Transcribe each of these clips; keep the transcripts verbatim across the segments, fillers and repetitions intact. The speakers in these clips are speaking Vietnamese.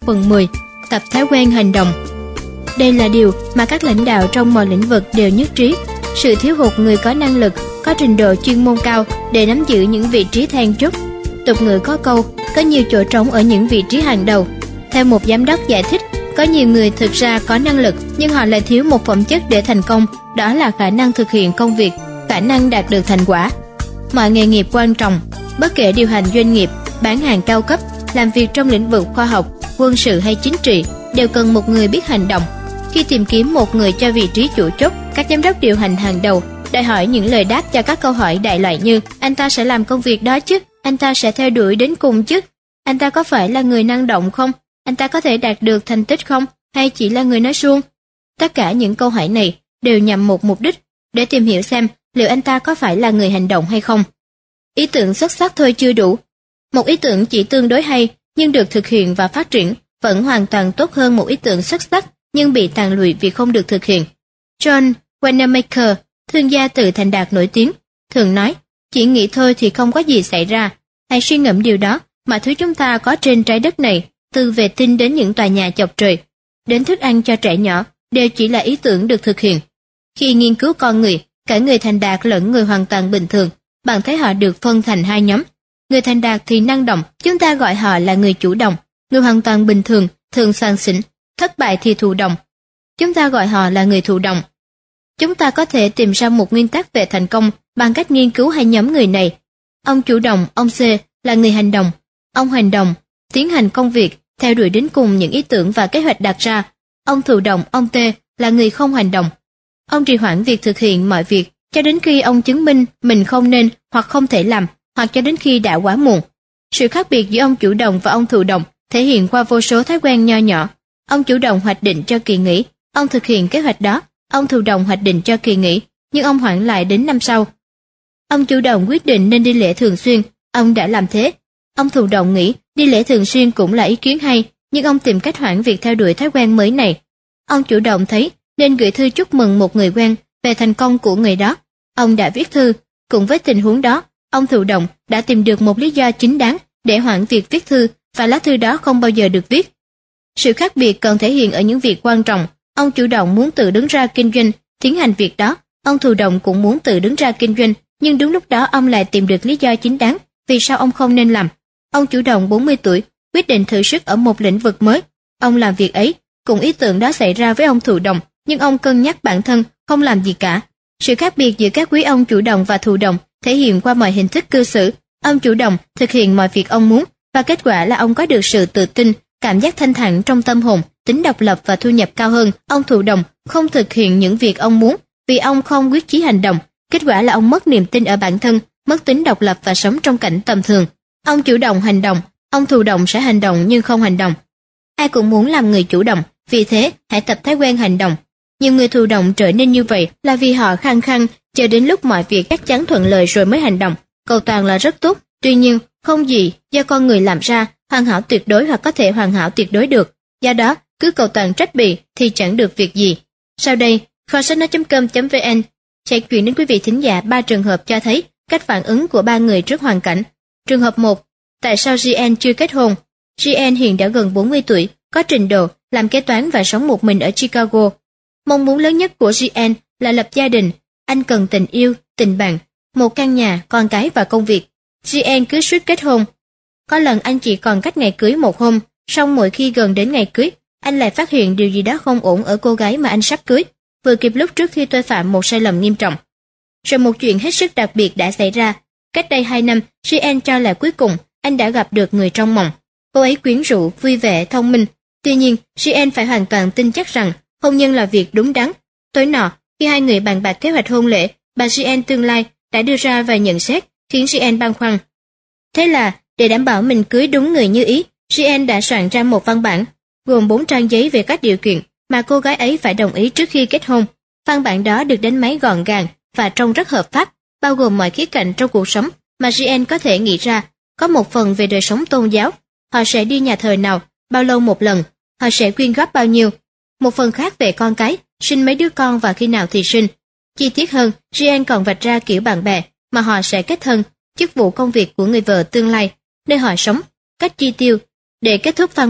phần mười, tập thói quen hành động. Đây là điều mà các lãnh đạo trong mọi lĩnh vực đều nhất trí, sự thiếu hụt người có năng lực, có trình độ chuyên môn cao để nắm giữ những vị trí then chốt. Tục ngữ có câu, có nhiều chỗ trống ở những vị trí hàng đầu. Theo một giám đốc giải thích, có nhiều người thực ra có năng lực nhưng họ lại thiếu một phẩm chất để thành công, đó là khả năng thực hiện công việc, khả năng đạt được thành quả. Mọi nghề nghiệp quan trọng, bất kể điều hành doanh nghiệp, bán hàng cao cấp, làm việc trong lĩnh vực khoa học, quân sự hay chính trị, đều cần một người biết hành động. Khi tìm kiếm một người cho vị trí chủ chốt, các giám đốc điều hành hàng đầu đòi hỏi những lời đáp cho các câu hỏi đại loại như: anh ta sẽ làm công việc đó chứ? Anh ta sẽ theo đuổi đến cùng chứ? Anh ta có phải là người năng động không? Anh ta có thể đạt được thành tích không? Hay chỉ là người nói suông? Tất cả những câu hỏi này đều nhằm một mục đích, để tìm hiểu xem liệu anh ta có phải là người hành động hay không. Ý tưởng xuất sắc thôi chưa đủ. Một ý tưởng chỉ tương đối hay nhưng được thực hiện và phát triển vẫn hoàn toàn tốt hơn một ý tưởng xuất sắc nhưng bị tàn lụi vì không được thực hiện. John Wanamaker, thương gia từ thành đạt nổi tiếng, thường nói, chỉ nghĩ thôi thì không có gì xảy ra. Hãy suy ngẫm điều đó, mọi thứ chúng ta có trên trái đất này, từ vệ tinh đến những tòa nhà chọc trời, đến thức ăn cho trẻ nhỏ, đều chỉ là ý tưởng được thực hiện. Khi nghiên cứu con người, cả người thành đạt lẫn người hoàn toàn bình thường, bạn thấy họ được phân thành hai nhóm. Người thành đạt thì năng động, chúng ta gọi họ là người chủ động. Người hoàn toàn bình thường, thường xoan xỉn, thất bại thì thụ động, chúng ta gọi họ là người thụ động. Chúng ta có thể tìm ra một nguyên tắc về thành công bằng cách nghiên cứu hai nhóm người này. Ông chủ động, ông C, là người hành động. Ông hành động, tiến hành công việc, theo đuổi đến cùng những ý tưởng và kế hoạch đặt ra. Ông thụ động, ông T, là người không hành động. Ông trì hoãn việc thực hiện mọi việc cho đến khi ông chứng minh mình không nên hoặc không thể làm, hoặc cho đến khi đã quá muộn. Sự khác biệt giữa ông chủ động và ông thụ động thể hiện qua vô số thói quen nho nhỏ. Ông chủ động hoạch định cho kỳ nghỉ, ông thực hiện kế hoạch đó. Ông thụ động hoạch định cho kỳ nghỉ, nhưng ông hoãn lại đến năm sau. Ông chủ động quyết định nên đi lễ thường xuyên, ông đã làm thế. Ông thụ động nghĩ đi lễ thường xuyên cũng là ý kiến hay, nhưng ông tìm cách hoãn việc theo đuổi thói quen mới này. Ông chủ động thấy nên gửi thư chúc mừng một người quen về thành công của người đó. Ông đã viết thư. Cùng với tình huống đó, ông thụ động đã tìm được một lý do chính đáng để hoãn việc viết thư, và lá thư đó không bao giờ được viết. Sự khác biệt còn thể hiện ở những việc quan trọng. Ông chủ động muốn tự đứng ra kinh doanh, tiến hành việc đó. Ông thụ động cũng muốn tự đứng ra kinh doanh, nhưng đúng lúc đó ông lại tìm được lý do chính đáng vì sao ông không nên làm. Ông chủ động bốn mươi tuổi, quyết định thử sức ở một lĩnh vực mới. Ông làm việc ấy, cùng ý tưởng đó xảy ra với ông thụ động, nhưng ông cân nhắc bản thân, không làm gì cả. Sự khác biệt giữa các quý ông chủ động và thụ động thể hiện qua mọi hình thức cư xử. Ông chủ động thực hiện mọi việc ông muốn, và kết quả là ông có được sự tự tin, cảm giác thanh thản trong tâm hồn, tính độc lập và thu nhập cao hơn. Ông thụ động không thực hiện những việc ông muốn vì ông không quyết chí hành động. Kết quả là ông mất niềm tin ở bản thân, mất tính độc lập và sống trong cảnh tầm thường. Ông chủ động hành động, ông thụ động sẽ hành động nhưng không hành động. Ai cũng muốn làm người chủ động, vì thế hãy tập thói quen hành động. Nhiều người thụ động trở nên như vậy là vì họ khăng khăng chờ đến lúc mọi việc chắc chắn thuận lợi rồi mới hành động. Cầu toàn là rất tốt, tuy nhiên không gì do con người làm ra hoàn hảo tuyệt đối hoặc có thể hoàn hảo tuyệt đối được. Do đó, cứ cầu toàn trách bì thì chẳng được việc gì. Sau đây, kho sách nói chấm com chấm vn sẽ chuyển đến quý vị thính giả ba trường hợp cho thấy cách phản ứng của ba người trước hoàn cảnh. Trường hợp một, tại sao giê en chưa kết hôn? giê en hiện đã gần bốn mươi tuổi, có trình độ, làm kế toán và sống một mình ở Chicago. Mong muốn lớn nhất của giê en là lập gia đình. Anh cần tình yêu, tình bạn, một căn nhà, con cái và công việc. giê en cứ suýt kết hôn. Có lần anh chỉ còn cách ngày cưới một hôm, song mỗi khi gần đến ngày cưới, anh lại phát hiện điều gì đó không ổn ở cô gái mà anh sắp cưới, vừa kịp lúc trước khi tôi phạm một sai lầm nghiêm trọng. Rồi một chuyện hết sức đặc biệt đã xảy ra. Cách đây hai năm, giê en cho là cuối cùng anh đã gặp được người trong mộng. Cô ấy quyến rũ, vui vẻ, thông minh. Tuy nhiên, giê en phải hoàn toàn tin chắc rằng hôn nhân là việc đúng đắn. Tối nọ, khi hai người bàn bạc kế hoạch hôn lễ, bà giê en tương lai đã đưa ra vài nhận xét khiến giê en băn khoăn. Thế là, để đảm bảo mình cưới đúng người như ý, giê en đã soạn ra một văn bản gồm bốn trang giấy về các điều kiện mà cô gái ấy phải đồng ý trước khi kết hôn. Văn bản đó được đánh máy gọn gàng và trông rất hợp pháp, bao gồm mọi khía cạnh trong cuộc sống mà giê en có thể nghĩ ra. Có một phần về đời sống tôn giáo, họ sẽ đi nhà thờ nào, bao lâu một lần, họ sẽ quyên góp bao nhiêu. Một phần khác về con cái, sinh mấy đứa con và khi nào thì sinh. Chi tiết hơn, giê en còn vạch ra kiểu bạn bè mà họ sẽ kết thân, chức vụ công việc của người vợ tương lai, nơi họ sống, cách chi tiêu. Để kết thúc văn bản,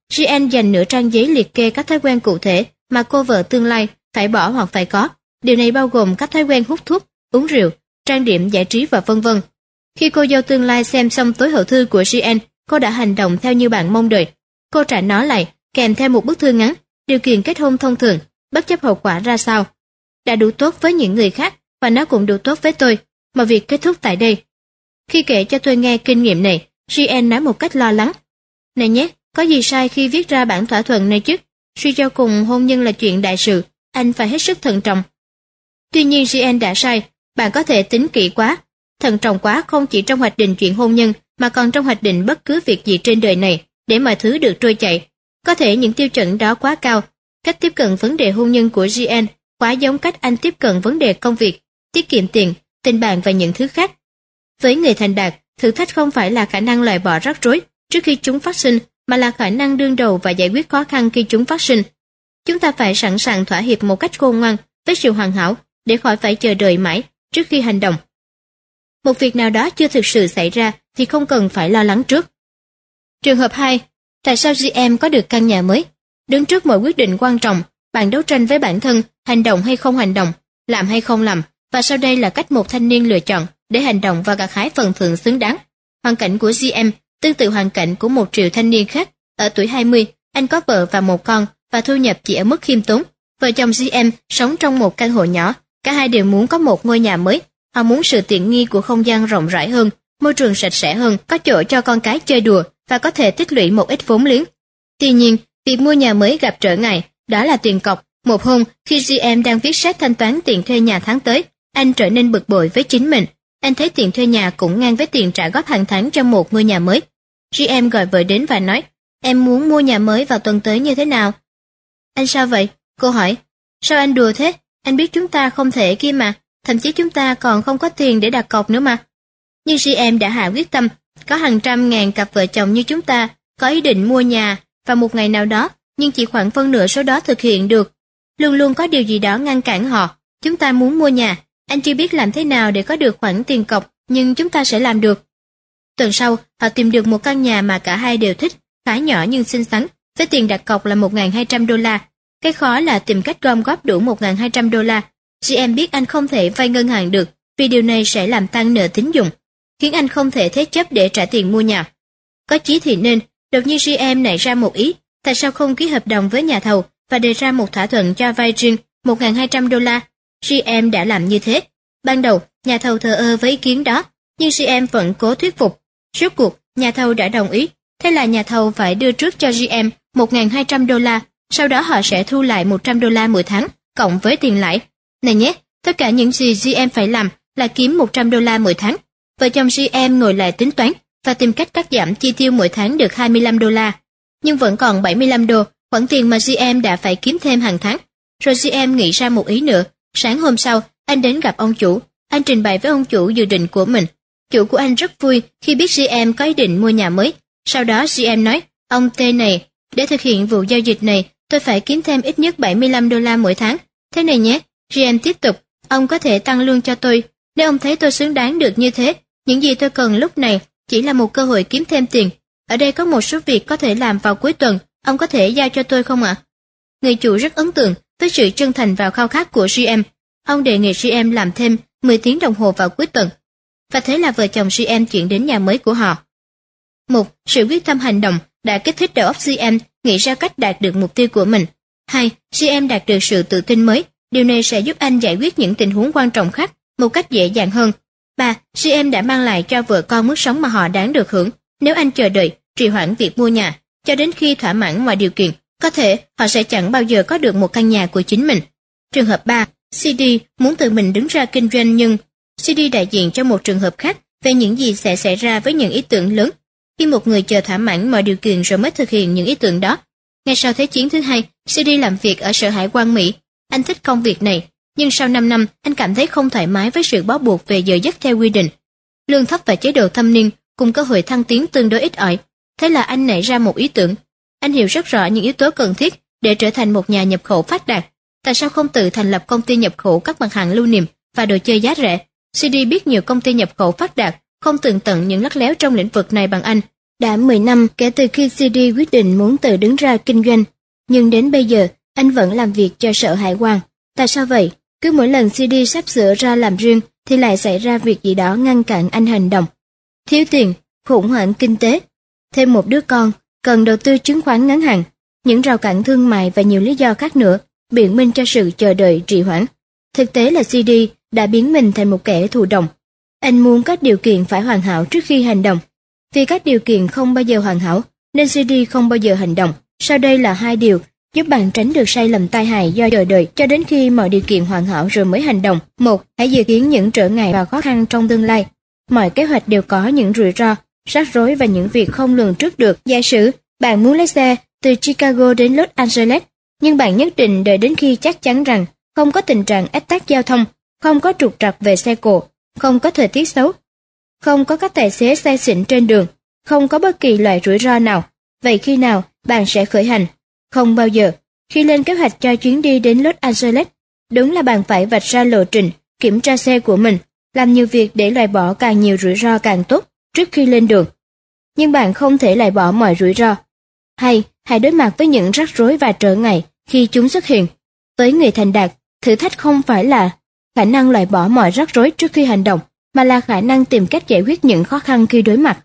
Jean dành nửa trang giấy liệt kê các thói quen cụ thể mà cô vợ tương lai phải bỏ hoặc phải có. Điều này bao gồm các thói quen hút thuốc, uống rượu, trang điểm giải trí và vân vân. Khi cô dâu tương lai xem xong tối hậu thư của Jean, cô đã hành động theo như bạn mong đợi. Cô trả nó lại, kèm theo một bức thư ngắn, điều kiện kết hôn thông thường, bất chấp hậu quả ra sao. Đã đủ tốt với những người khác, và nó cũng đủ tốt với tôi, mà việc kết thúc tại đây. Khi kể cho tôi nghe kinh nghiệm này, Jean nói một cách lo lắng. Này nhé, có gì sai khi viết ra bản thỏa thuận này chứ? Suy cho cùng hôn nhân là chuyện đại sự, anh phải hết sức thận trọng. Tuy nhiên Jean đã sai, bạn có thể tính kỹ quá, thận trọng quá không chỉ trong hoạch định chuyện hôn nhân mà còn trong hoạch định bất cứ việc gì trên đời này, để mọi thứ được trôi chảy. Có thể những tiêu chuẩn đó quá cao, cách tiếp cận vấn đề hôn nhân của Jean quá giống cách anh tiếp cận vấn đề công việc, tiết kiệm tiền, tình bạn và những thứ khác. Với người thành đạt, thử thách không phải là khả năng loại bỏ rắc rối trước khi chúng phát sinh, mà là khả năng đương đầu và giải quyết khó khăn khi chúng phát sinh. Chúng ta phải sẵn sàng thỏa hiệp một cách khôn ngoan với sự hoàn hảo để khỏi phải chờ đợi mãi trước khi hành động. Một việc nào đó chưa thực sự xảy ra thì không cần phải lo lắng trước. Trường hợp hai, tại sao giê em có được căn nhà mới? Đứng trước mọi quyết định quan trọng, bạn đấu tranh với bản thân, hành động hay không hành động, làm hay không làm, và sau đây là cách một thanh niên lựa chọn để hành động và gặt hái phần thưởng xứng đáng. Hoàn cảnh của giê em tương tự hoàn cảnh của một triệu thanh niên khác. Ở tuổi hai mươi, anh có vợ và một con và thu nhập chỉ ở mức khiêm tốn. Vợ chồng giê em sống trong một căn hộ nhỏ, cả hai đều muốn có một ngôi nhà mới. Họ muốn sự tiện nghi của không gian rộng rãi hơn, môi trường sạch sẽ hơn, có chỗ cho con cái chơi đùa và có thể tích lũy một ít vốn liếng. Tuy nhiên, việc mua nhà mới gặp trở ngại, đó là tiền cọc. Một hôm, khi giê em đang viết sách thanh toán tiền thuê nhà tháng tới, anh trở nên bực bội với chính mình. Anh thấy tiền thuê nhà cũng ngang với tiền trả góp hàng tháng cho một ngôi nhà mới. giê em gọi vợ đến và nói, em muốn mua nhà mới vào tuần tới như thế nào? Anh sao vậy? Cô hỏi. Sao anh đùa thế? Anh biết chúng ta không thể kia mà, thậm chí chúng ta còn không có tiền để đặt cọc nữa mà. Nhưng giê em đã hạ quyết tâm, có hàng trăm ngàn cặp vợ chồng như chúng ta có ý định mua nhà vào một ngày nào đó, nhưng chỉ khoảng phân nửa số đó thực hiện được. Luôn luôn có điều gì đó ngăn cản họ. Chúng ta muốn mua nhà, anh chưa biết làm thế nào để có được khoản tiền cọc, nhưng chúng ta sẽ làm được. Tuần sau, họ tìm được một căn nhà mà cả hai đều thích, khá nhỏ nhưng xinh xắn, với tiền đặt cọc là một nghìn hai trăm đô la. Cái khó là tìm cách gom góp đủ một nghìn hai trăm đô la. giê em biết anh không thể vay ngân hàng được, vì điều này sẽ làm tăng nợ tín dụng, khiến anh không thể thế chấp để trả tiền mua nhà. Có chí thì nên, đột nhiên giê em nảy ra một ý, tại sao không ký hợp đồng với nhà thầu và đề ra một thỏa thuận cho vay riêng một nghìn hai trăm đô la. giê em đã làm như thế. Ban đầu, nhà thầu thờ ơ với ý kiến đó, nhưng giê em vẫn cố thuyết phục. Rốt cuộc, nhà thầu đã đồng ý, thế là nhà thầu phải đưa trước cho giê em một nghìn hai trăm đô la, sau đó họ sẽ thu lại một trăm đô la mỗi tháng, cộng với tiền lãi. Này nhé, tất cả những gì giê em phải làm là kiếm một trăm đô la mỗi tháng. Vợ chồng giê em ngồi lại tính toán và tìm cách cắt giảm chi tiêu mỗi tháng được hai mươi lăm đô la. Nhưng vẫn còn bảy mươi lăm đô, khoản tiền mà giê em đã phải kiếm thêm hàng tháng. Rồi giê em nghĩ ra một ý nữa. Sáng hôm sau, anh đến gặp ông chủ. Anh trình bày với ông chủ dự định của mình. Chủ của anh rất vui khi biết giê em có ý định mua nhà mới. Sau đó giê em nói, ông T này, để thực hiện vụ giao dịch này, tôi phải kiếm thêm ít nhất bảy mươi lăm đô la mỗi tháng. Thế này nhé, giê em tiếp tục, ông có thể tăng lương cho tôi. Nếu ông thấy tôi xứng đáng được như thế, những gì tôi cần lúc này chỉ là một cơ hội kiếm thêm tiền. Ở đây có một số việc có thể làm vào cuối tuần, ông có thể giao cho tôi không ạ? Người chủ rất ấn tượng với sự chân thành và khao khát của giê em. Ông đề nghị giê em làm thêm mười tiếng đồng hồ vào cuối tuần. Và thế là vợ chồng giê em chuyển đến nhà mới của họ. Một, sự quyết tâm hành động đã kích thích đầu óc giê em nghĩ ra cách đạt được mục tiêu của mình. Hai, giê em đạt được sự tự tin mới. Điều này sẽ giúp anh giải quyết những tình huống quan trọng khác một cách dễ dàng hơn. Ba, giê em đã mang lại cho vợ con mức sống mà họ đáng được hưởng. Nếu anh chờ đợi, trì hoãn việc mua nhà, cho đến khi thỏa mãn mọi điều kiện, có thể họ sẽ chẳng bao giờ có được một căn nhà của chính mình. Trường hợp ba, xê đê muốn tự mình đứng ra kinh doanh, nhưng xê đê đại diện cho một trường hợp khác về những gì sẽ xảy ra với những ý tưởng lớn khi một người chờ thỏa mãn mọi điều kiện rồi mới thực hiện những ý tưởng đó. Ngay sau Thế chiến thứ hai, xê đê làm việc ở Sở Hải quan Mỹ. Anh thích công việc này, nhưng sau năm năm, anh cảm thấy không thoải mái với sự bó buộc về giờ giấc theo quy định. Lương thấp và chế độ thâm niên cùng cơ hội thăng tiến tương đối ít ỏi. Thế là anh nảy ra một ý tưởng. Anh hiểu rất rõ những yếu tố cần thiết để trở thành một nhà nhập khẩu phát đạt. Tại sao không tự thành lập công ty nhập khẩu các mặt hàng lưu niệm và đồ chơi giá rẻ? xê đê biết nhiều công ty nhập khẩu phát đạt không tường tận những lắt léo trong lĩnh vực này bằng anh. Đã mười năm kể từ khi xê đê quyết định muốn tự đứng ra kinh doanh, nhưng đến bây giờ anh vẫn làm việc cho Sở Hải quan. Tại sao vậy? Cứ mỗi lần xê đê sắp sửa ra làm riêng thì lại xảy ra việc gì đó ngăn cản anh hành động. Thiếu tiền, khủng hoảng kinh tế, thêm một đứa con, cần đầu tư chứng khoán ngắn hạn, những rào cản thương mại và nhiều lý do khác nữa biện minh cho sự chờ đợi trì hoãn. Thực tế là xê đê đã biến mình thành một kẻ thụ động. Anh muốn các điều kiện phải hoàn hảo trước khi hành động. Vì các điều kiện không bao giờ hoàn hảo, nên xê đê không bao giờ hành động. Sau đây là hai điều giúp bạn tránh được sai lầm tai hại do chờ đợi cho đến khi mọi điều kiện hoàn hảo rồi mới hành động. Một, hãy dự kiến những trở ngại và khó khăn trong tương lai. Mọi kế hoạch đều có những rủi ro, rắc rối và những việc không lường trước được. Giả sử bạn muốn lấy xe từ Chicago đến Los Angeles, nhưng bạn nhất định đợi đến khi chắc chắn rằng không có tình trạng ách tắc giao thông, không có trục trặc về xe cộ, không có thời tiết xấu, không có các tài xế say xỉn trên đường, không có bất kỳ loại rủi ro nào. Vậy khi nào bạn sẽ khởi hành? Không bao giờ. Khi lên kế hoạch cho chuyến đi đến Los Angeles, đúng là bạn phải vạch ra lộ trình, kiểm tra xe của mình, làm nhiều việc để loại bỏ càng nhiều rủi ro càng tốt trước khi lên đường. Nhưng bạn không thể loại bỏ mọi rủi ro. Hay, hãy đối mặt với những rắc rối và trở ngại khi chúng xuất hiện. Với người thành đạt, thử thách không phải là khả năng loại bỏ mọi rắc rối trước khi hành động, mà là khả năng tìm cách giải quyết những khó khăn khi đối mặt.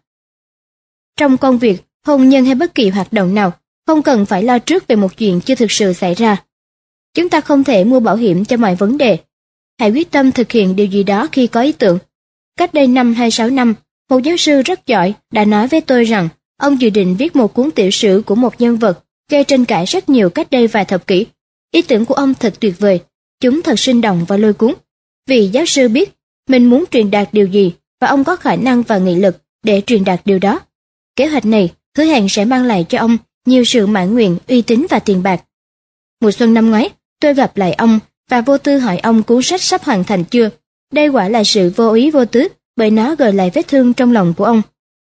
Trong công việc, hôn nhân hay bất kỳ hoạt động nào, không cần phải lo trước về một chuyện chưa thực sự xảy ra. Chúng ta không thể mua bảo hiểm cho mọi vấn đề. Hãy quyết tâm thực hiện điều gì đó khi có ý tưởng. Cách đây năm hay sáu năm, một giáo sư rất giỏi đã nói với tôi rằng ông dự định viết một cuốn tiểu sử của một nhân vật gây tranh cãi rất nhiều cách đây vài thập kỷ. Ý tưởng của ông thật tuyệt vời, chúng thật sinh động và lôi cuốn. Vì giáo sư biết mình muốn truyền đạt điều gì và ông có khả năng và nghị lực để truyền đạt điều đó. Kế hoạch này hứa hẹn sẽ mang lại cho ông nhiều sự mãn nguyện, uy tín và tiền bạc. Mùa xuân năm ngoái, tôi gặp lại ông và vô tư hỏi ông cuốn sách sắp hoàn thành chưa. Đây quả là sự vô ý vô tứ, bởi nó gợi lại vết thương trong lòng của ông.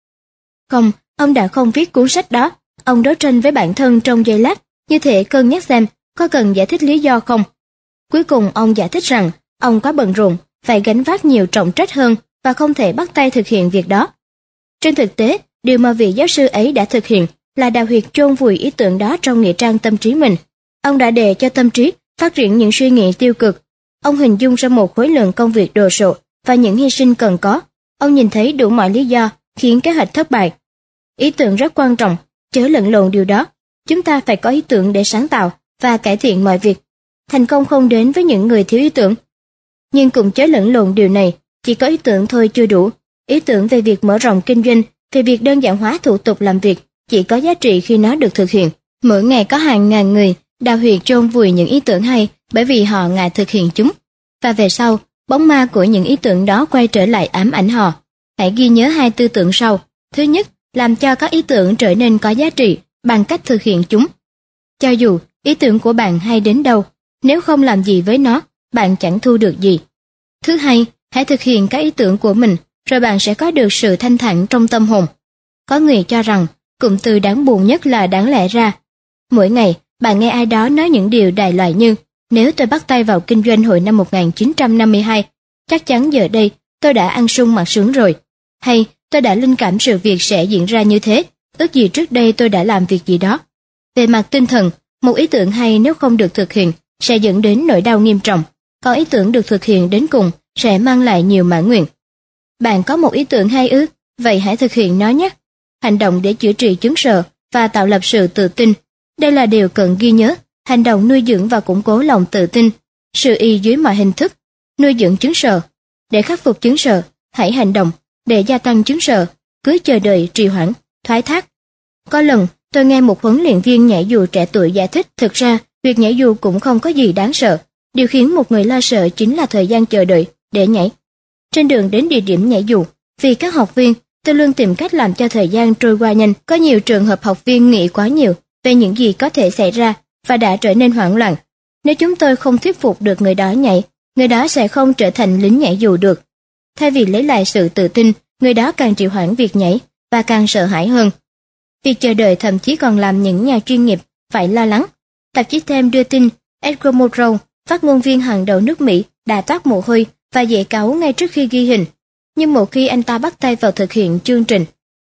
Không, ông đã không viết cuốn sách đó. Ông đấu tranh với bản thân trong giây lát, như thể cân nhắc xem có cần giải thích lý do không. Cuối cùng ông giải thích rằng ông quá bận rộn, phải gánh vác nhiều trọng trách hơn và không thể bắt tay thực hiện việc đó. Trên thực tế, điều mà vị giáo sư ấy đã thực hiện là đào huyệt chôn vùi ý tưởng đó trong nghĩa trang tâm trí mình. Ông đã để cho tâm trí phát triển những suy nghĩ tiêu cực. Ông hình dung ra một khối lượng công việc đồ sộ và những hy sinh cần có. Ông nhìn thấy đủ mọi lý do khiến kế hoạch thất bại. Ý tưởng rất quan trọng, chớ lẫn lộn điều đó. Chúng ta phải có ý tưởng để sáng tạo và cải thiện mọi việc. Thành công không đến với những người thiếu ý tưởng. Nhưng cũng chớ lẫn lộn điều này, chỉ có ý tưởng thôi chưa đủ. Ý tưởng về việc mở rộng kinh doanh, về việc đơn giản hóa thủ tục làm việc, chỉ có giá trị khi nó được thực hiện. Mỗi ngày có hàng ngàn người đào huyệt chôn vùi những ý tưởng hay bởi vì họ ngại thực hiện chúng. Và về sau, bóng ma của những ý tưởng đó quay trở lại ám ảnh họ. Hãy ghi nhớ hai tư tưởng sau. Thứ nhất, làm cho các ý tưởng trở nên có giá trị bằng cách thực hiện chúng. Cho dù ý tưởng của bạn hay đến đâu, nếu không làm gì với nó, bạn chẳng thu được gì. Thứ hai, hãy thực hiện các ý tưởng của mình, rồi bạn sẽ có được sự thanh thản trong tâm hồn. Có người cho rằng, cụm từ đáng buồn nhất là đáng lẽ ra. Mỗi ngày, bạn nghe ai đó nói những điều đại loại như, nếu tôi bắt tay vào kinh doanh hồi năm một nghìn chín trăm năm mươi hai, chắc chắn giờ đây tôi đã ăn sung mặc sướng rồi. Hay, tôi đã linh cảm sự việc sẽ diễn ra như thế, ước gì trước đây tôi đã làm việc gì đó. Về mặt tinh thần, một ý tưởng hay nếu không được thực hiện sẽ dẫn đến nỗi đau nghiêm trọng, còn ý tưởng được thực hiện đến cùng sẽ mang lại nhiều mãn nguyện. Bạn có một ý tưởng hay ư? Vậy hãy thực hiện nó nhé. Hành động để chữa trị chứng sợ và tạo lập sự tự tin. Đây là điều cần ghi nhớ. Hành động nuôi dưỡng và củng cố lòng tự tin. Sự y dưới mọi hình thức. Nuôi dưỡng chứng sợ. Để khắc phục chứng sợ, hãy hành động. Để gia tăng chứng sợ, cứ chờ đợi trì hoãn, thoái thác. Có lần, tôi nghe một huấn luyện viên nhảy dù trẻ tuổi giải thích, thực ra, việc nhảy dù cũng không có gì đáng sợ. Điều khiến một người lo sợ chính là thời gian chờ đợi để nhảy. Trên đường đến địa điểm nhảy dù, vì các học viên, tôi luôn tìm cách làm cho thời gian trôi qua nhanh. Có nhiều trường hợp học viên nghĩ quá nhiều về những gì có thể xảy ra và đã trở nên hoảng loạn. Nếu chúng tôi không thuyết phục được người đó nhảy, người đó sẽ không trở thành lính nhảy dù được. Thay vì lấy lại sự tự tin, người đó càng trì hoãn việc nhảy và càng sợ hãi hơn. Việc chờ đợi thậm chí còn làm những nhà chuyên nghiệp phải lo lắng. Tạp chí Time đưa tin Edgar Monroe, phát ngôn viên hàng đầu nước Mỹ, đã toát mồ hôi và dễ cáu ngay trước khi ghi hình. Nhưng một khi anh ta bắt tay vào thực hiện chương trình,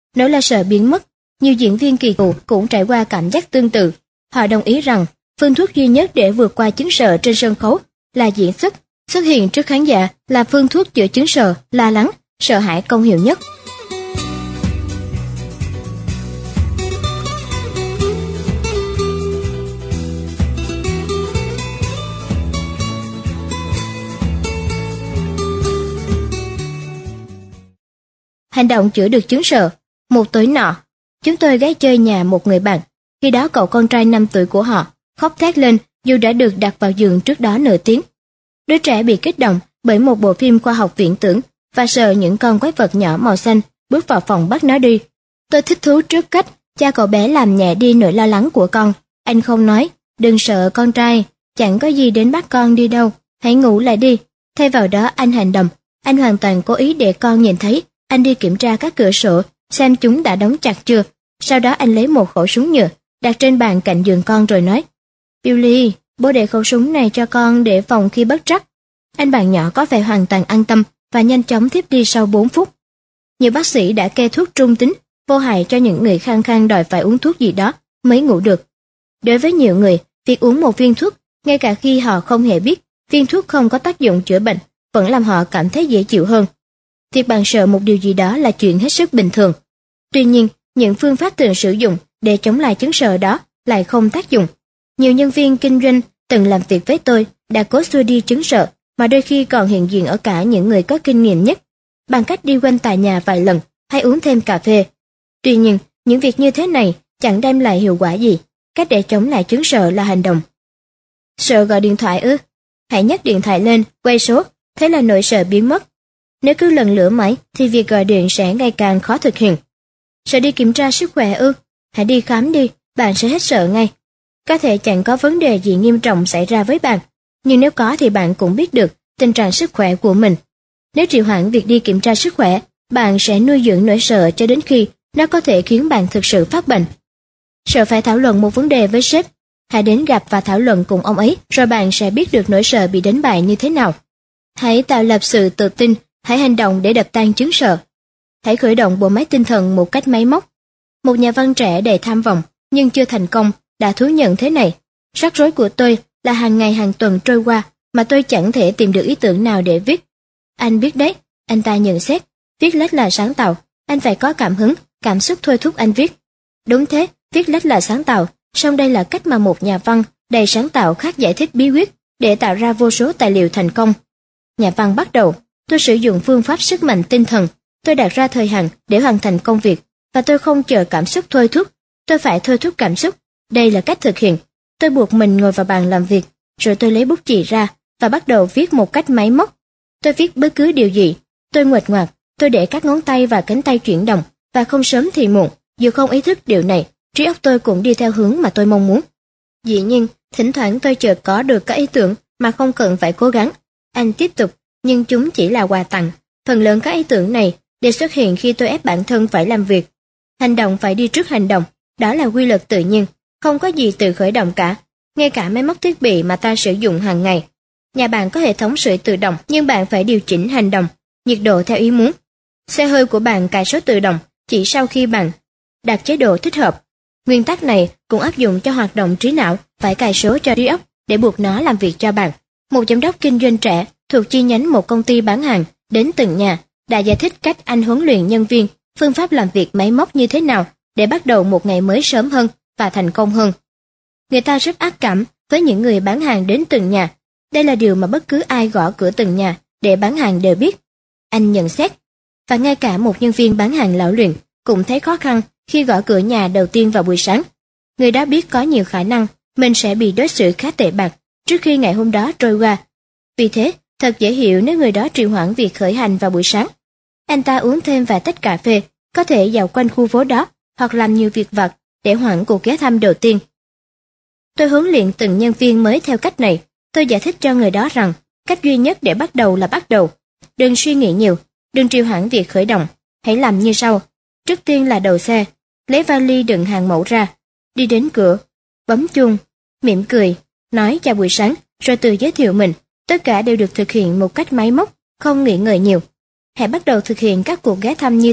nỗi lo sợ biến mất. Nhiều diễn viên kỳ cựu cũng trải qua cảm giác tương tự. Họ đồng ý rằng phương thuốc duy nhất để vượt qua chứng sợ trên sân khấu là diễn xuất. Xuất hiện trước khán giả là phương thuốc chữa chứng sợ, lo lắng, sợ hãi công hiệu nhất. Hành động chữa được chứng sợ. Một tối nọ, chúng tôi ghé chơi nhà một người bạn. Khi đó cậu con trai năm tuổi của họ khóc thét lên dù đã được đặt vào giường trước đó nửa tiếng. Đứa trẻ bị kích động bởi một bộ phim khoa học viễn tưởng và sợ những con quái vật nhỏ màu xanh bước vào phòng bắt nó đi. Tôi thích thú trước cách cha cậu bé làm nhẹ đi nỗi lo lắng của con. Anh không nói, đừng sợ con trai, chẳng có gì đến bắt con đi đâu, hãy ngủ lại đi. Thay vào đó anh hành động, anh hoàn toàn cố ý để con nhìn thấy. Anh đi kiểm tra các cửa sổ, xem chúng đã đóng chặt chưa. Sau đó anh lấy một khẩu súng nhựa, đặt trên bàn cạnh giường con rồi nói, Billy, bố để khẩu súng này cho con để phòng khi bất trắc. Anh bạn nhỏ có vẻ hoàn toàn an tâm và nhanh chóng thiếp đi sau bốn phút. Nhiều bác sĩ đã kê thuốc trung tính, vô hại cho những người khăng khăng đòi phải uống thuốc gì đó mới ngủ được. Đối với nhiều người, việc uống một viên thuốc, ngay cả khi họ không hề biết viên thuốc không có tác dụng chữa bệnh, vẫn làm họ cảm thấy dễ chịu hơn. Việc bạn sợ một điều gì đó là chuyện hết sức bình thường. Tuy nhiên, những phương pháp thường sử dụng để chống lại chứng sợ đó lại không tác dụng. Nhiều nhân viên kinh doanh từng làm việc với tôi đã cố xua đi chứng sợ mà đôi khi còn hiện diện ở cả những người có kinh nghiệm nhất, bằng cách đi quanh tòa nhà vài lần hay uống thêm cà phê. Tuy nhiên, những việc như thế này chẳng đem lại hiệu quả gì. Cách để chống lại chứng sợ là hành động. Sợ gọi điện thoại ư? Hãy nhấc điện thoại lên, quay số, thế là nỗi sợ biến mất. Nếu cứ lần lữa mãi thì việc gọi điện sẽ ngày càng khó thực hiện. Sợ đi kiểm tra sức khỏe ư? Hãy đi khám đi, bạn sẽ hết sợ ngay. Có thể chẳng có vấn đề gì nghiêm trọng xảy ra với bạn, nhưng nếu có thì bạn cũng biết được tình trạng sức khỏe của mình. Nếu trì hoãn việc đi kiểm tra sức khỏe, bạn sẽ nuôi dưỡng nỗi sợ cho đến khi nó có thể khiến bạn thực sự phát bệnh. Sợ phải thảo luận một vấn đề với sếp, hãy đến gặp và thảo luận cùng ông ấy, rồi bạn sẽ biết được nỗi sợ bị đánh bại như thế nào. Hãy tạo lập sự tự tin, hãy hành động để đập tan chứng sợ. Hãy khởi động bộ máy tinh thần một cách máy móc. Một nhà văn trẻ đầy tham vọng nhưng chưa thành công đã thú nhận thế này: rắc rối của tôi là hàng ngày hàng tuần trôi qua mà tôi chẳng thể tìm được ý tưởng nào để viết. Anh biết đấy, anh ta nhận xét, viết lách là sáng tạo, anh phải có cảm hứng, cảm xúc thôi thúc anh viết. Đúng thế, viết lách là sáng tạo, song đây là cách mà một nhà văn đầy sáng tạo khác giải thích bí quyết để tạo ra vô số tài liệu thành công. Nhà văn bắt đầu, tôi sử dụng phương pháp sức mạnh tinh thần, tôi đặt ra thời hạn để hoàn thành công việc, và tôi không chờ cảm xúc thôi thúc, tôi phải thôi thúc cảm xúc. Đây là cách thực hiện. Tôi buộc mình ngồi vào bàn làm việc, rồi tôi lấy bút chì ra và bắt đầu viết một cách máy móc. Tôi viết bất cứ điều gì, tôi nguệch ngoạc, tôi để các ngón tay và cánh tay chuyển động, và không sớm thì muộn, dù không ý thức điều này, trí óc tôi cũng đi theo hướng mà tôi mong muốn. Dĩ nhiên, thỉnh thoảng tôi chợt có được các ý tưởng mà không cần phải cố gắng. Anh tiếp tục, nhưng chúng chỉ là quà tặng. Phần lớn các ý tưởng này đều xuất hiện khi tôi ép bản thân phải làm việc. Hành động phải đi trước hành động, đó là quy luật tự nhiên, không có gì tự khởi động cả, ngay cả máy móc thiết bị mà ta sử dụng hàng ngày. Nhà bạn có hệ thống sưởi tự động, nhưng bạn phải điều chỉnh hành động, nhiệt độ theo ý muốn. Xe hơi của bạn cài số tự động chỉ sau khi bạn đặt chế độ thích hợp. Nguyên tắc này cũng áp dụng cho hoạt động trí não, phải cài số cho trí óc để buộc nó làm việc cho bạn. Một giám đốc kinh doanh trẻ thuộc chi nhánh một công ty bán hàng đến từng nhà đã giải thích cách anh huấn luyện nhân viên phương pháp làm việc máy móc như thế nào để bắt đầu một ngày mới sớm hơn và thành công hơn. Người ta rất ác cảm với những người bán hàng đến từng nhà. Đây là điều mà bất cứ ai gõ cửa từng nhà để bán hàng đều biết. Anh nhận xét, và ngay cả một nhân viên bán hàng lão luyện cũng thấy khó khăn khi gõ cửa nhà đầu tiên vào buổi sáng. Người đó biết có nhiều khả năng mình sẽ bị đối xử khá tệ bạc trước khi ngày hôm đó trôi qua. Vì thế, thật dễ hiểu nếu người đó trì hoãn việc khởi hành vào buổi sáng. Anh ta uống thêm vài tách cà phê, có thể dạo quanh khu phố đó hoặc làm nhiều việc vặt để hoãn cuộc ghé thăm đầu tiên. Tôi huấn luyện từng nhân viên mới theo cách này. Tôi giải thích cho người đó rằng cách duy nhất để bắt đầu là bắt đầu. Đừng suy nghĩ nhiều, đừng trì hoãn việc khởi động. Hãy làm như sau. Trước tiên là đầu xe, lấy vali đựng hàng mẫu ra, đi đến cửa, bấm chuông, mỉm cười, nói chào buổi sáng, rồi tự giới thiệu mình. Tất cả đều được thực hiện một cách máy móc, không nghĩ ngợi nhiều. Hãy bắt đầu thực hiện các cuộc ghé thăm như thế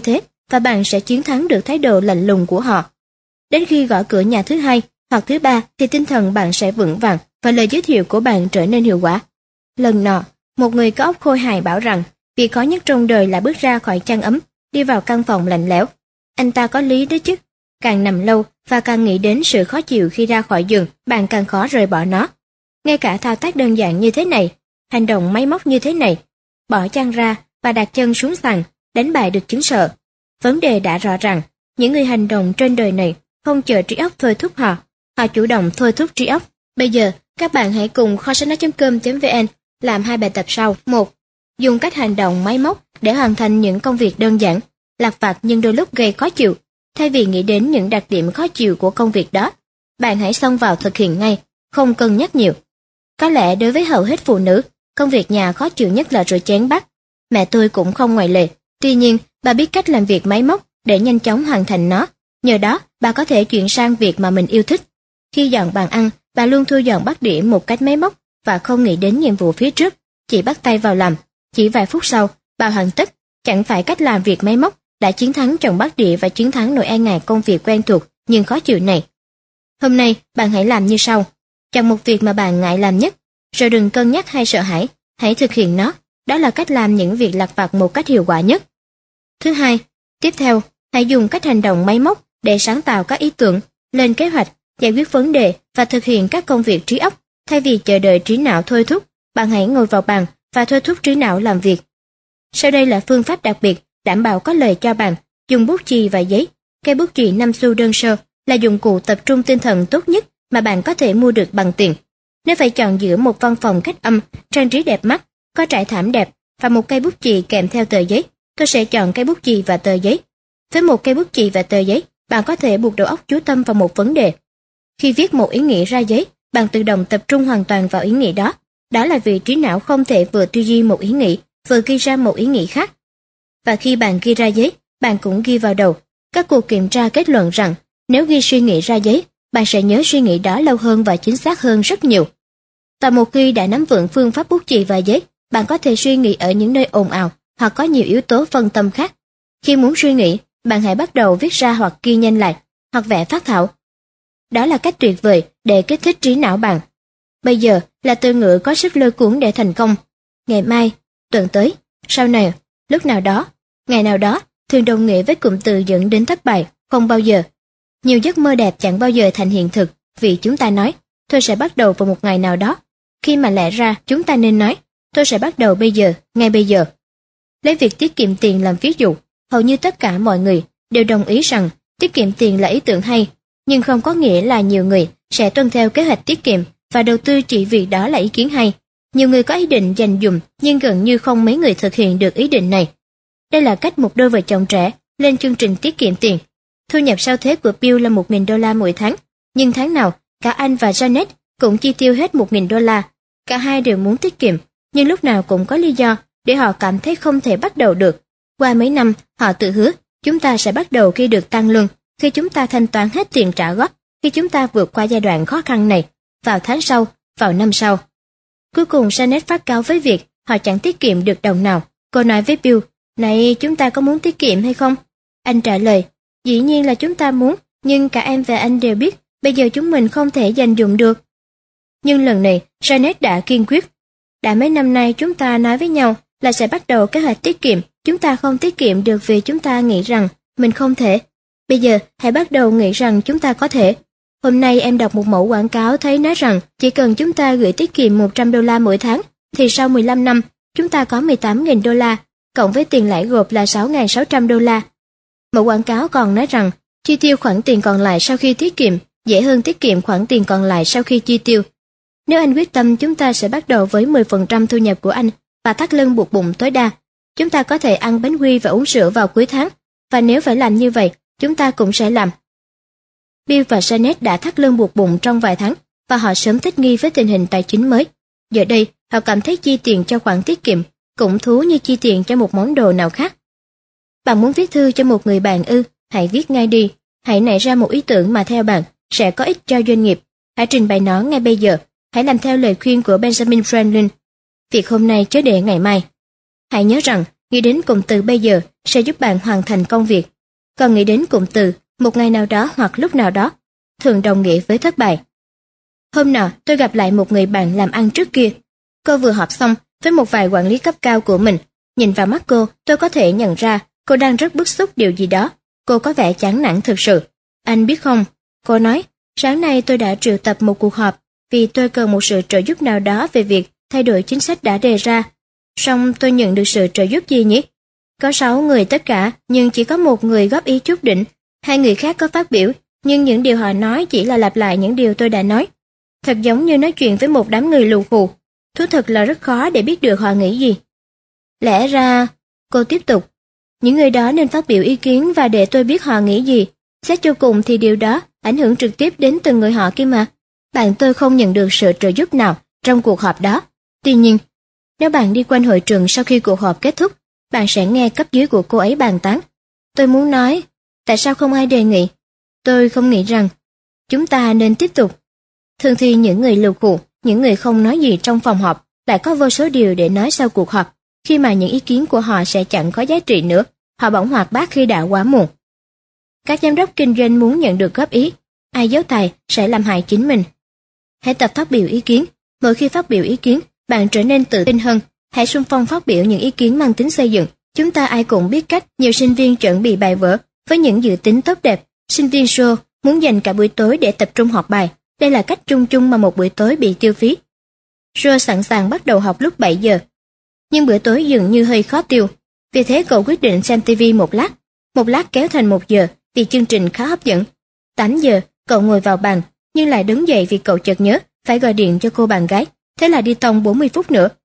và bạn sẽ chiến thắng được thái độ lạnh lùng của họ. Đến khi gõ cửa nhà thứ hai hoặc thứ ba thì tinh thần bạn sẽ vững vàng và lời giới thiệu của bạn trở nên hiệu quả. Lần nọ, một người có óc khôi hài bảo rằng việc khó nhất trong đời là bước ra khỏi chăn ấm, đi vào căn phòng lạnh lẽo. Anh ta có lý đó chứ. Càng nằm lâu và càng nghĩ đến sự khó chịu khi ra khỏi giường, bạn càng khó rời bỏ nó. Ngay cả thao tác đơn giản như thế này, hành động máy móc như thế này, bỏ chăn ra và đặt chân xuống sàn, đánh bại được chứng sợ. Vấn đề đã rõ ràng, những người hành động trên đời này không chờ trí óc thôi thúc họ, họ chủ động thôi thúc trí óc. Bây giờ, các bạn hãy cùng kho sách nói chấm com chấm vn làm hai bài tập sau. một. Dùng cách hành động máy móc để hoàn thành những công việc đơn giản, lặt vặt nhưng đôi lúc gây khó chịu. Thay vì nghĩ đến những đặc điểm khó chịu của công việc đó, bạn hãy xông vào thực hiện ngay, không cân nhắc nhiều. Có lẽ đối với hầu hết phụ nữ, công việc nhà khó chịu nhất là rửa chén bát. Mẹ tôi cũng không ngoại lệ. Tuy nhiên, bà biết cách làm việc máy móc để nhanh chóng hoàn thành nó. Nhờ đó, bà có thể chuyển sang việc mà mình yêu thích. Khi dọn bàn ăn, bà luôn thu dọn bát đĩa một cách máy móc và không nghĩ đến nhiệm vụ phía trước, chỉ bắt tay vào làm. Chỉ vài phút sau, bà hoàn tất. Chẳng phải cách làm việc máy móc đã chiến thắng chồng bát đĩa và chiến thắng nỗi e ngại công việc quen thuộc nhưng khó chịu này. Hôm nay, bạn hãy làm như sau. Chọn một việc mà bạn ngại làm nhất, rồi đừng cân nhắc hay sợ hãi, hãy thực hiện nó. Đó là cách làm những việc lặt vặt một cách hiệu quả nhất. Thứ hai, tiếp theo, hãy dùng cách hành động máy móc để sáng tạo các ý tưởng, lên kế hoạch, giải quyết vấn đề và thực hiện các công việc trí óc. Thay vì chờ đợi trí não thôi thúc, bạn hãy ngồi vào bàn và thôi thúc trí não làm việc. Sau đây là phương pháp đặc biệt đảm bảo có lời cho bạn. Dùng bút chì và giấy. Cây bút chì năm xu đơn sơ là dụng cụ tập trung tinh thần tốt nhất mà bạn có thể mua được bằng tiền. Nếu phải chọn giữa một văn phòng cách âm, trang trí đẹp mắt, có trải thảm đẹp và một cây bút chì kèm theo tờ giấy, tôi sẽ chọn cây bút chì và tờ giấy. Với một cây bút chì và tờ giấy, bạn có thể buộc đầu óc chú tâm vào một vấn đề. Khi viết một ý nghĩ ra giấy, bạn tự động tập trung hoàn toàn vào ý nghĩ đó. Đó là vì trí não không thể vừa tư duy một ý nghĩ, vừa ghi ra một ý nghĩ khác. Và khi bạn ghi ra giấy, bạn cũng ghi vào đầu. Các cuộc kiểm tra kết luận rằng nếu ghi suy nghĩ ra giấy, bạn sẽ nhớ suy nghĩ đó lâu hơn và chính xác hơn rất nhiều. Và một khi đã nắm vững phương pháp bút chì và giấy, bạn có thể suy nghĩ ở những nơi ồn ào hoặc có nhiều yếu tố phân tâm khác. Khi muốn suy nghĩ, bạn hãy bắt đầu viết ra hoặc ghi nhanh lại, hoặc vẽ phác thảo. Đó là cách tuyệt vời để kích thích trí não bạn. Bây giờ là từ ngữ có sức lôi cuốn để thành công. Ngày mai, tuần tới, sau này, lúc nào đó, ngày nào đó thường đồng nghĩa với cụm từ dẫn đến thất bại, không bao giờ. Nhiều giấc mơ đẹp chẳng bao giờ thành hiện thực vì chúng ta nói, tôi sẽ bắt đầu vào một ngày nào đó. Khi mà lẽ ra chúng ta nên nói, tôi sẽ bắt đầu bây giờ, ngay bây giờ. Lấy việc tiết kiệm tiền làm ví dụ, hầu như tất cả mọi người đều đồng ý rằng tiết kiệm tiền là ý tưởng hay, nhưng không có nghĩa là nhiều người sẽ tuân theo kế hoạch tiết kiệm và đầu tư chỉ vì đó là ý kiến hay. Nhiều người có ý định dành dụm nhưng gần như không mấy người thực hiện được ý định này. Đây là cách một đôi vợ chồng trẻ lên chương trình tiết kiệm tiền. Thu nhập sau thuế của Bill là một nghìn đô la mỗi tháng, nhưng tháng nào cả anh và Janet cũng chi tiêu hết một nghìn đô la. Cả hai đều muốn tiết kiệm, nhưng lúc nào cũng có lý do để họ cảm thấy không thể bắt đầu được. Qua mấy năm, họ tự hứa, chúng ta sẽ bắt đầu khi được tăng lương, khi chúng ta thanh toán hết tiền trả góp, khi chúng ta vượt qua giai đoạn khó khăn này, vào tháng sau, vào năm sau. Cuối cùng Janet phát cáo với việc họ chẳng tiết kiệm được đồng nào. Cô nói với Bill, này chúng ta có muốn tiết kiệm hay không? Anh trả lời, dĩ nhiên là chúng ta muốn, nhưng cả em và anh đều biết, bây giờ chúng mình không thể dành dụm được. Nhưng lần này, Janet đã kiên quyết. Đã mấy năm nay chúng ta nói với nhau là sẽ bắt đầu kế hoạch tiết kiệm, chúng ta không tiết kiệm được vì chúng ta nghĩ rằng mình không thể. Bây giờ, hãy bắt đầu nghĩ rằng chúng ta có thể. Hôm nay em đọc một mẫu quảng cáo thấy nói rằng chỉ cần chúng ta gửi tiết kiệm một trăm đô la mỗi tháng, thì sau mười lăm năm, chúng ta có mười tám nghìn đô la, cộng với tiền lãi gộp là sáu nghìn sáu trăm đô la. Mẫu quảng cáo còn nói rằng chi tiêu khoản tiền còn lại sau khi tiết kiệm dễ hơn tiết kiệm khoản tiền còn lại sau khi chi tiêu. Nếu anh quyết tâm, chúng ta sẽ bắt đầu với mười phần trăm thu nhập của anh và thắt lưng buộc bụng tối đa. Chúng ta có thể ăn bánh quy và uống sữa vào cuối tháng, và nếu phải làm như vậy, chúng ta cũng sẽ làm. Bill và Janet đã thắt lưng buộc bụng trong vài tháng, và họ sớm thích nghi với tình hình tài chính mới. Giờ đây, họ cảm thấy chi tiền cho khoản tiết kiệm cũng thú như chi tiền cho một món đồ nào khác. Bạn muốn viết thư cho một người bạn ư? Hãy viết ngay đi. Hãy nảy ra một ý tưởng mà theo bạn sẽ có ích cho doanh nghiệp. Hãy trình bày nó ngay bây giờ. Hãy làm theo lời khuyên của Benjamin Franklin. Việc hôm nay chớ để ngày mai. Hãy nhớ rằng, nghĩ đến cụm từ bây giờ sẽ giúp bạn hoàn thành công việc còn nghĩ đến cụm từ một ngày nào đó hoặc lúc nào đó, thường đồng nghĩa với thất bại. Hôm nọ, tôi gặp lại một người bạn làm ăn trước kia. Cô vừa họp xong với một vài quản lý cấp cao của mình. Nhìn vào mắt cô, tôi có thể nhận ra cô đang rất bức xúc điều gì đó. Cô có vẻ chán nản thực sự. Anh biết không, cô nói, sáng nay tôi đã triệu tập một cuộc họp vì tôi cần một sự trợ giúp nào đó về việc thay đổi chính sách đã đề ra. Song tôi nhận được sự trợ giúp gì nhỉ? Có sáu người tất cả, nhưng chỉ có một người góp ý chút đỉnh. Hai người khác có phát biểu, nhưng những điều họ nói chỉ là lặp lại những điều tôi đã nói. Thật giống như nói chuyện với một đám người lù khù. Thú thật là rất khó để biết được họ nghĩ gì. Lẽ ra, cô tiếp tục, những người đó nên phát biểu ý kiến và để tôi biết họ nghĩ gì. Xét cho cùng thì điều đó ảnh hưởng trực tiếp đến từng người họ kia mà. Bạn tôi không nhận được sự trợ giúp nào trong cuộc họp đó. Tuy nhiên, nếu bạn đi quanh hội trường sau khi cuộc họp kết thúc, bạn sẽ nghe cấp dưới của cô ấy bàn tán. Tôi muốn nói, tại sao không ai đề nghị? Tôi không nghĩ rằng chúng ta nên tiếp tục. Thường thì những người lù khù, những người không nói gì trong phòng họp lại có vô số điều để nói sau cuộc họp. Khi mà những ý kiến của họ sẽ chẳng có giá trị nữa, họ bỗng hoạt bát khi đã quá muộn. Các giám đốc kinh doanh muốn nhận được góp ý, ai giấu tài sẽ làm hại chính mình. Hãy tập phát biểu ý kiến. Mỗi khi phát biểu ý kiến, bạn trở nên tự tin hơn. Hãy xung phong phát biểu những ý kiến mang tính xây dựng. Chúng ta ai cũng biết cách nhiều sinh viên chuẩn bị bài vở với những dự tính tốt đẹp. Sinh viên show muốn dành cả buổi tối để tập trung học bài. Đây là cách chung chung mà một buổi tối bị tiêu phí. Joe sẵn sàng bắt đầu học lúc bảy giờ. Nhưng bữa tối dường như hơi khó tiêu. Vì thế cậu quyết định xem ti vi một lát. Một lát kéo thành một giờ vì chương trình khá hấp dẫn. Tám giờ, cậu ngồi vào bàn, nhưng lại đứng dậy vì cậu chợt nhớ phải gọi điện cho cô bạn gái. Thế là đi tông bốn mươi phút nữa.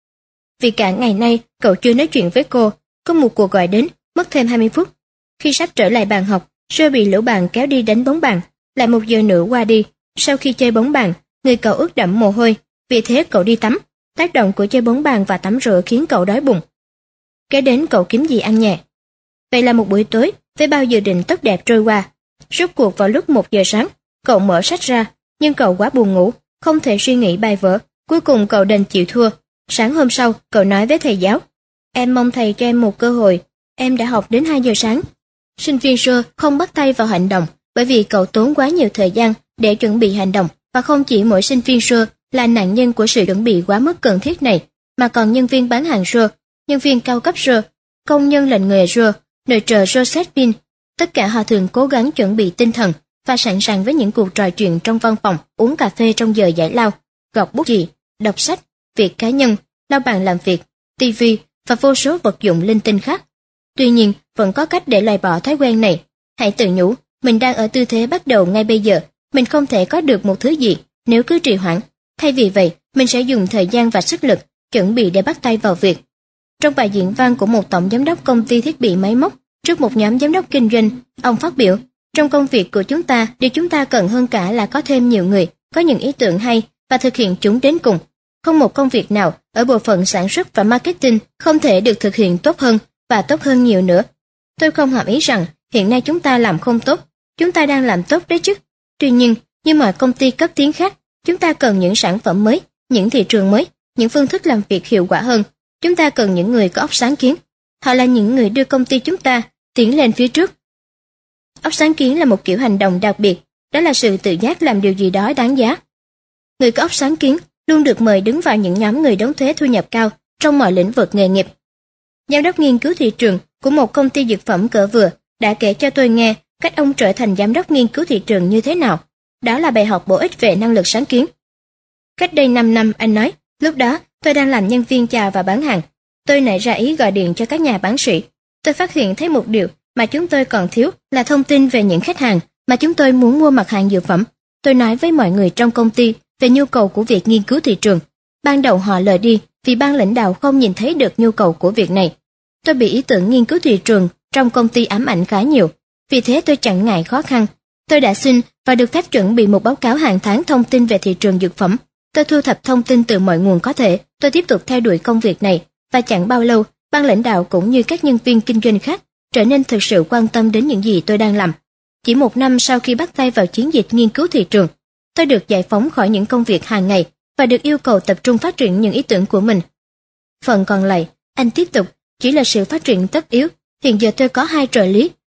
Vì cả ngày nay, cậu chưa nói chuyện với cô. Có một cuộc gọi đến, mất thêm hai mươi phút. Khi sắp trở lại bàn học, Joe bị lũ bạn kéo đi đánh bóng bàn. Lại một giờ nữa qua đi. Sau khi chơi bóng bàn, người cậu ướt đẫm mồ hôi. Vì thế cậu đi tắm. Tác động của chơi bóng bàn và tắm rửa khiến cậu đói bụng. Kế đến cậu kiếm gì ăn nhẹ. Vậy là một buổi tối với bao dự định tốt đẹp trôi qua. Rốt cuộc vào lúc một giờ sáng, cậu mở sách ra, nhưng cậu quá buồn ngủ, không thể suy nghĩ bài vở. Cuối cùng cậu đành chịu thua. Sáng hôm sau, cậu nói với thầy giáo, em mong thầy cho em một cơ hội, em đã học đến hai giờ sáng. Sinh viên Joe không bắt tay vào hành động, bởi vì cậu tốn quá nhiều thời gian để chuẩn bị hành động, và không chỉ mỗi sinh viên Joe là nạn nhân của sự chuẩn bị quá mức cần thiết này, mà còn nhân viên bán hàng Joe, nhân viên cao cấp Joe, công nhân lệnh nghề Joe, nội trợ Josephine. Tất cả họ thường cố gắng chuẩn bị tinh thần và sẵn sàng với những cuộc trò chuyện trong văn phòng, uống cà phê trong giờ giải lao, gọt bút chì, đọc sách, việc cá nhân, lau bàn làm việc, ti vi và vô số vật dụng linh tinh khác. Tuy nhiên, vẫn có cách để loại bỏ thói quen này. Hãy tự nhủ, mình đang ở tư thế bắt đầu ngay bây giờ, mình không thể có được một thứ gì nếu cứ trì hoãn. Thay vì vậy, mình sẽ dùng thời gian và sức lực chuẩn bị để bắt tay vào việc. Trong bài diễn văn của một tổng giám đốc công ty thiết bị máy móc trước một nhóm giám đốc kinh doanh, ông phát biểu, trong công việc của chúng ta, điều chúng ta cần hơn cả là có thêm nhiều người, có những ý tưởng hay và thực hiện chúng đến cùng. Không một công việc nào ở bộ phận sản xuất và marketing không thể được thực hiện tốt hơn và tốt hơn nhiều nữa. Tôi không hàm ý rằng hiện nay chúng ta làm không tốt, chúng ta đang làm tốt đấy chứ. Tuy nhiên, như mọi công ty cấp tiến khác, chúng ta cần những sản phẩm mới, những thị trường mới, những phương thức làm việc hiệu quả hơn. Chúng ta cần những người có óc sáng kiến. Họ là những người đưa công ty chúng ta tiến lên phía trước. Óc sáng kiến là một kiểu hành động đặc biệt, đó là sự tự giác làm điều gì đó đáng giá. Người có óc sáng kiến luôn được mời đứng vào những nhóm người đóng thuế thu nhập cao trong mọi lĩnh vực nghề nghiệp. Giám đốc nghiên cứu thị trường của một công ty dược phẩm cỡ vừa đã kể cho tôi nghe cách ông trở thành giám đốc nghiên cứu thị trường như thế nào. Đó là bài học bổ ích về năng lực sáng kiến. Cách đây năm năm, anh nói, lúc đó tôi đang làm nhân viên chào và bán hàng. Tôi nảy ra ý gọi điện cho các nhà bán sỉ. Tôi phát hiện thấy một điều mà chúng tôi còn thiếu là thông tin về những khách hàng mà chúng tôi muốn mua mặt hàng dược phẩm. Tôi nói với mọi người trong công ty về nhu cầu của việc nghiên cứu thị trường. Ban đầu họ lờ đi vì ban lãnh đạo không nhìn thấy được nhu cầu của việc này. Tôi bị ý tưởng nghiên cứu thị trường trong công ty ám ảnh khá nhiều. Vì thế tôi chẳng ngại khó khăn. Tôi đã xin và được phép chuẩn bị một báo cáo hàng tháng thông tin về thị trường dược phẩm. Tôi thu thập thông tin từ mọi nguồn có thể. Tôi tiếp tục theo đuổi công việc này. Và chẳng bao lâu, ban lãnh đạo cũng như các nhân viên kinh doanh khác trở nên thực sự quan tâm đến những gì tôi đang làm. Chỉ một năm sau khi bắt tay vào chiến dịch nghiên cứu thị trường, tôi được giải phóng khỏi những công việc hàng ngày và được yêu cầu tập trung phát triển những ý tưởng của mình. Phần còn lại, anh tiếp tục, chỉ là sự phát triển tất yếu. Hiện giờ tôi có hai trợ lý,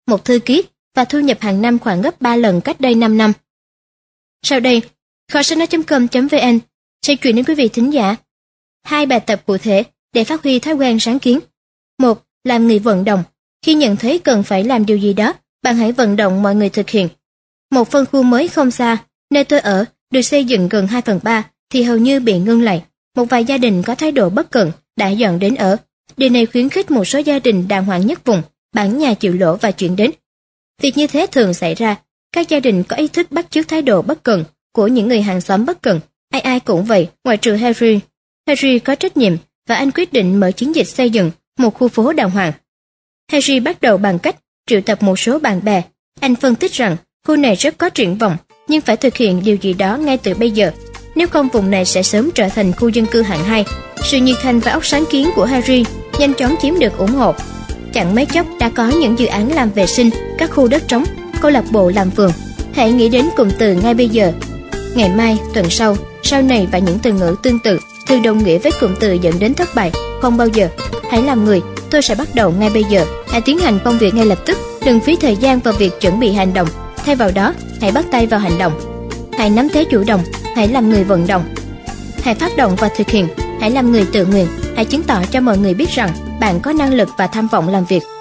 một thư ký và thu nhập hàng năm khoảng gấp ba lần cách đây năm năm. Sau đây, kho sách nói chấm com chấm vn sẽ chuyển đến quý vị thính giả hai bài tập cụ thể để phát huy thói quen sáng kiến. Một, làm người vận động. Khi nhận thấy cần phải làm điều gì đó, bạn hãy vận động mọi người thực hiện. Một phân khu mới không xa, nơi tôi ở, được xây dựng gần hai phần ba thì hầu như bị ngưng lại. Một vài gia đình có thái độ bất cẩn đã dọn đến ở. Điều này khuyến khích một số gia đình đàng hoàng nhất vùng bán nhà chịu lỗ và chuyển đến. Việc như thế thường xảy ra, các gia đình có ý thức bắt chước thái độ bất cẩn của những người hàng xóm bất cẩn. Ai ai cũng vậy, ngoại trừ Harry. Harry có trách nhiệm và anh quyết định mở chiến dịch xây dựng một khu phố đàng hoàng. Harry bắt đầu bằng cách triệu tập một số bạn bè. Anh phân tích rằng khu này rất có triển vọng, nhưng phải thực hiện điều gì đó ngay từ bây giờ. Nếu không, vùng này sẽ sớm trở thành khu dân cư hạng hai. Sự nhiệt thành và óc sáng kiến của Harry nhanh chóng chiếm được ủng hộ. Chẳng mấy chốc đã có những dự án làm vệ sinh các khu đất trống, câu lạc bộ làm vườn. Hãy nghĩ đến cụm từ ngay bây giờ. Ngày mai, tuần sau, sau này và những từ ngữ tương tự thường đồng nghĩa với cụm từ dẫn đến thất bại. Không bao giờ. Hãy làm người. Tôi sẽ bắt đầu ngay bây giờ. Hãy tiến hành công việc ngay lập tức. Đừng phí thời gian vào việc chuẩn bị hành động. Thay vào đó, hãy bắt tay vào hành động. Hãy nắm thế chủ động. Hãy làm người vận động. Hãy phát động và thực hiện. Hãy làm người tự nguyện. Hãy chứng tỏ cho mọi người biết rằng bạn có năng lực và tham vọng làm việc.